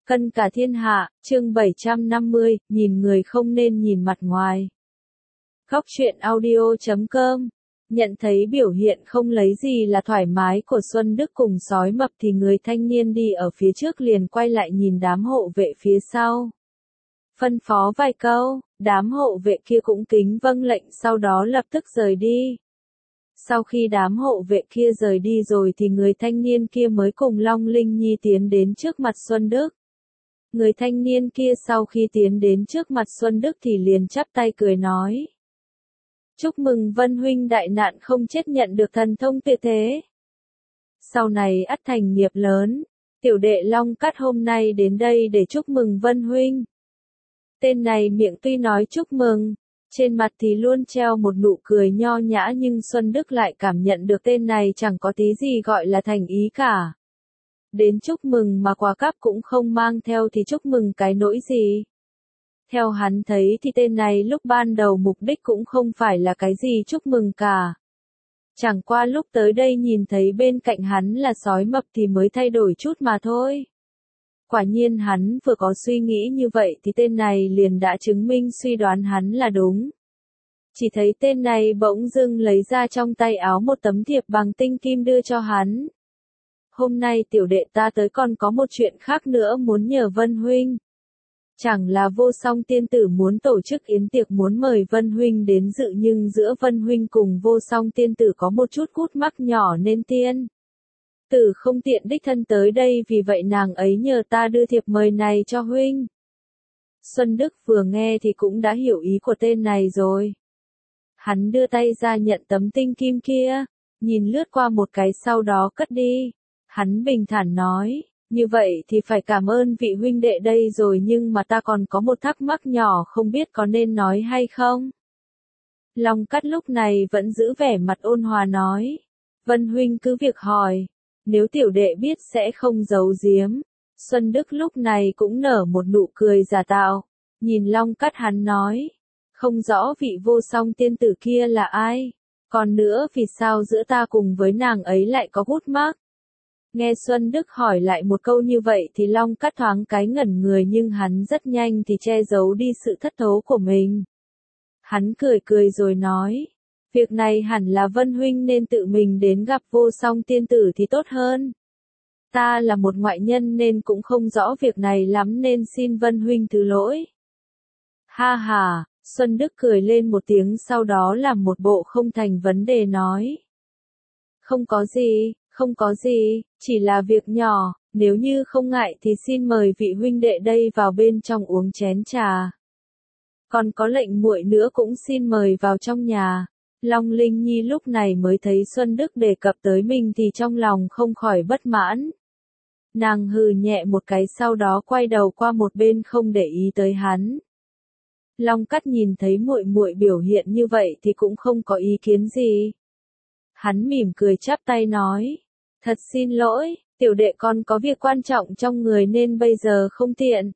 Cân cả thiên hạ, chương 750, nhìn người không nên nhìn mặt ngoài. Góc truyện audio.com. Nhận thấy biểu hiện không lấy gì là thoải mái của Xuân Đức cùng sói mập thì người thanh niên đi ở phía trước liền quay lại nhìn đám hộ vệ phía sau. Phân phó vài câu, đám hộ vệ kia cũng kính vâng lệnh sau đó lập tức rời đi. Sau khi đám hộ vệ kia rời đi rồi thì người thanh niên kia mới cùng Long Linh Nhi tiến đến trước mặt Xuân Đức. Người thanh niên kia sau khi tiến đến trước mặt Xuân Đức thì liền chắp tay cười nói. Chúc mừng Vân huynh đại nạn không chết nhận được thần thông tuyệt thế. Sau này ắt thành nghiệp lớn, tiểu đệ Long Cắt hôm nay đến đây để chúc mừng Vân huynh. Tên này miệng tuy nói chúc mừng, trên mặt thì luôn treo một nụ cười nho nhã nhưng Xuân Đức lại cảm nhận được tên này chẳng có tí gì gọi là thành ý cả. Đến chúc mừng mà quà cáp cũng không mang theo thì chúc mừng cái nỗi gì. Theo hắn thấy thì tên này lúc ban đầu mục đích cũng không phải là cái gì chúc mừng cả. Chẳng qua lúc tới đây nhìn thấy bên cạnh hắn là sói mập thì mới thay đổi chút mà thôi. Quả nhiên hắn vừa có suy nghĩ như vậy thì tên này liền đã chứng minh suy đoán hắn là đúng. Chỉ thấy tên này bỗng dưng lấy ra trong tay áo một tấm thiệp bằng tinh kim đưa cho hắn. Hôm nay tiểu đệ ta tới còn có một chuyện khác nữa muốn nhờ Vân huynh. Chẳng là Vô Song tiên tử muốn tổ chức yến tiệc muốn mời Vân huynh đến dự nhưng giữa Vân huynh cùng Vô Song tiên tử có một chút gút mắc nhỏ nên tiên tử không tiện đích thân tới đây vì vậy nàng ấy nhờ ta đưa thiệp mời này cho huynh. Xuân Đức vừa nghe thì cũng đã hiểu ý của tên này rồi. Hắn đưa tay ra nhận tấm tinh kim kia, nhìn lướt qua một cái sau đó cất đi. Hắn bình thản nói, như vậy thì phải cảm ơn vị huynh đệ đây rồi nhưng mà ta còn có một thắc mắc nhỏ không biết có nên nói hay không. Long Cắt lúc này vẫn giữ vẻ mặt ôn hòa nói, Vân huynh cứ việc hỏi, nếu tiểu đệ biết sẽ không giấu giếm. Xuân Đức lúc này cũng nở một nụ cười giả tạo, nhìn Long Cắt hắn nói, không rõ vị Vô Song tiên tử kia là ai, còn nữa vì sao giữa ta cùng với nàng ấy lại có gút mắc. Nghe Xuân Đức hỏi lại một câu như vậy thì Long Cắt thoáng cái ngẩn người nhưng hắn rất nhanh thì che giấu đi sự thất thố của mình. Hắn cười cười rồi nói, việc này hẳn là Vân huynh nên tự mình đến gặp Vô Song tiên tử thì tốt hơn. Ta là một ngoại nhân nên cũng không rõ việc này lắm nên xin Vân huynh thứ lỗi. Ha ha, Xuân Đức cười lên một tiếng sau đó làm một bộ không thành vấn đề nói. Không có gì, chỉ là việc nhỏ, nếu như không ngại thì xin mời vị huynh đệ đây vào bên trong uống chén trà. Còn có lệnh muội nữa cũng xin mời vào trong nhà. Long Linh Nhi lúc này mới thấy Xuân Đức đề cập tới mình thì trong lòng không khỏi bất mãn. Nàng hừ nhẹ một cái sau đó quay đầu qua một bên không để ý tới hắn. Long Cắt nhìn thấy muội muội biểu hiện như vậy thì cũng không có ý kiến gì. Hắn mỉm cười chắp tay nói, thật xin lỗi, tiểu đệ con có việc quan trọng trong người nên bây giờ không tiện.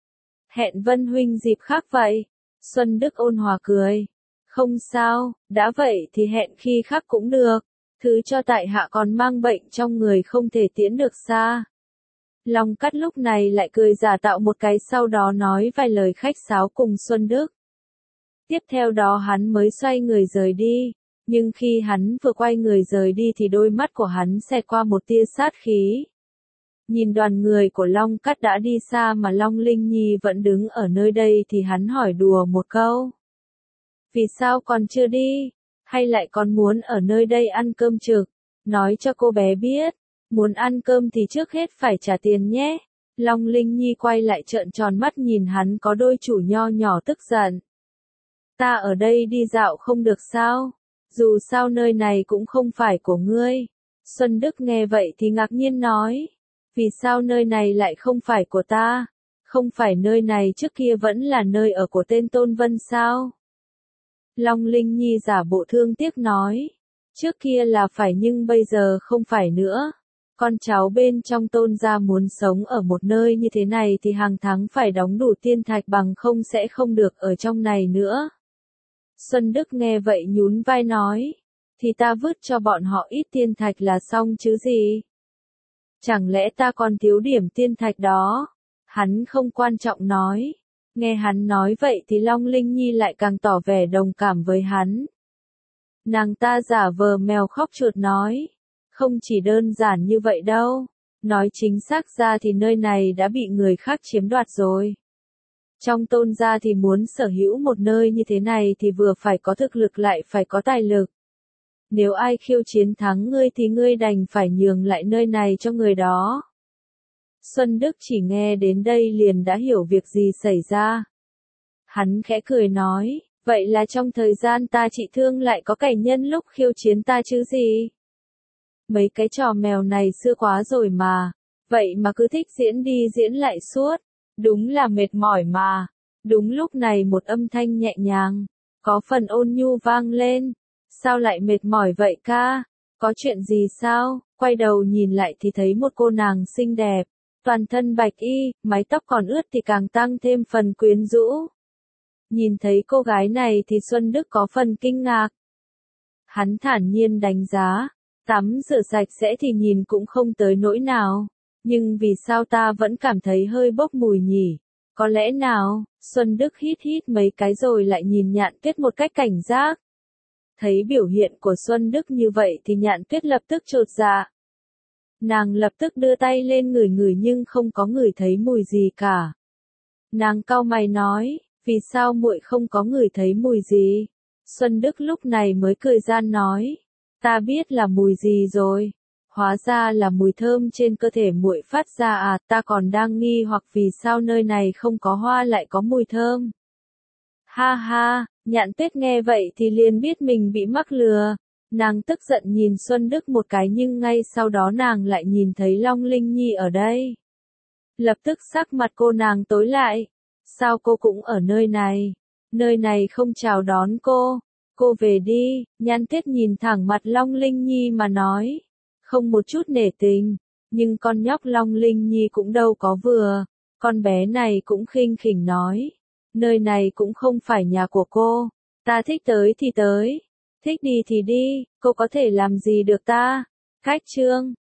Hẹn Vân huynh dịp khác vậy. Xuân Đức ôn hòa cười. Không sao, đã vậy thì hẹn khi khác cũng được. Thứ cho tại hạ còn mang bệnh trong người không thể tiễn được xa. Long Cắt lúc này lại cười giả tạo một cái sau đó nói vài lời khách sáo cùng Xuân Đức. Tiếp theo đó hắn mới xoay người rời đi. Nhưng khi hắn vừa quay người rời đi thì đôi mắt của hắn xẹt qua một tia sát khí. Nhìn đoàn người của Long Cắt đã đi xa mà Long Linh Nhi vẫn đứng ở nơi đây thì hắn hỏi đùa một câu. Vì sao còn chưa đi? Hay lại còn muốn ở nơi đây ăn cơm trực? Nói cho cô bé biết, muốn ăn cơm thì trước hết phải trả tiền nhé. Long Linh Nhi quay lại trợn tròn mắt nhìn hắn có đôi chủ nho nhỏ tức giận. Ta ở đây đi dạo không được sao? Dù sao nơi này cũng không phải của ngươi. Xuân Đức nghe vậy thì ngạc nhiên nói. Vì sao nơi này lại không phải của ta? Không phải nơi này trước kia vẫn là nơi ở của tên Tôn Vân sao? Long Linh Nhi giả bộ thương tiếc nói. Trước kia là phải nhưng bây giờ không phải nữa. Con cháu bên trong Tôn gia muốn sống ở một nơi như thế này thì hàng tháng phải đóng đủ tiên thạch bằng không sẽ không được ở trong này nữa. Xuân Đức nghe vậy nhún vai nói, thì ta vứt cho bọn họ ít tiên thạch là xong chứ gì. Chẳng lẽ ta còn thiếu điểm tiên thạch đó? Hắn không quan trọng nói. Nghe hắn nói vậy thì Long Linh Nhi lại càng tỏ vẻ đồng cảm với hắn. Nàng ta giả vờ mèo khóc chuột nói. Không chỉ đơn giản như vậy đâu. Nói chính xác ra thì nơi này đã bị người khác chiếm đoạt rồi. Trong Tôn gia thì muốn sở hữu một nơi như thế này thì vừa phải có thực lực lại phải có tài lực. Nếu ai khiêu chiến thắng ngươi thì ngươi đành phải nhường lại nơi này cho người đó. Xuân Đức chỉ nghe đến đây liền đã hiểu việc gì xảy ra. Hắn khẽ cười nói, vậy là trong thời gian ta trị thương lại có kẻ nhân lúc khiêu chiến ta chứ gì? Mấy cái trò mèo này xưa quá rồi mà, vậy mà cứ thích diễn đi diễn lại suốt, đúng là mệt mỏi mà. Đúng lúc này một âm thanh nhẹ nhàng, có phần ôn nhu vang lên, sao lại mệt mỏi vậy ca? Có chuyện gì sao? Quay đầu nhìn lại thì thấy một cô nàng xinh đẹp, toàn thân bạch y, mái tóc còn ướt thì càng tăng thêm phần quyến rũ. Nhìn thấy cô gái này thì Xuân Đức có phần kinh ngạc. Hắn thản nhiên đánh giá, tắm rửa sạch sẽ thì nhìn cũng không tới nỗi nào, nhưng vì sao ta vẫn cảm thấy hơi bốc mùi nhỉ? Có lẽ nào? Xuân Đức hít hít mấy cái rồi lại nhìn Nhạn Tuyết một cách cảnh giác. Thấy biểu hiện của Xuân Đức như vậy thì Nhạn Tuyết lập tức chột dạ. Nàng lập tức đưa tay lên ngửi ngửi nhưng không có ngửi thấy mùi gì cả. Nàng cau mày nói, vì sao muội không có ngửi thấy mùi gì? Xuân Đức lúc này mới cười gian nói, ta biết là mùi gì rồi. Hóa ra là mùi thơm trên cơ thể muội phát ra à, ta còn đang nghi hoặc vì sao nơi này không có hoa lại có mùi thơm. Ha ha, Nhạn Tuyết nghe vậy thì liền biết mình bị mắc lừa. Nàng tức giận nhìn Xuân Đức một cái nhưng ngay sau đó nàng lại nhìn thấy Long Linh Nhi ở đây. Lập tức sắc mặt cô nàng tối lại. Sao cô cũng ở nơi này? Nơi này không chào đón cô. Cô về đi, Nhạn Tuyết nhìn thẳng mặt Long Linh Nhi mà nói. Không một chút nể tình, nhưng con nhóc Long Linh Nhi cũng đâu có vừa. Con bé này cũng khinh khỉnh nói. Nơi này cũng không phải nhà của cô. Ta thích tới thì tới. Thích đi thì đi, cô có thể làm gì được ta? Khách trương.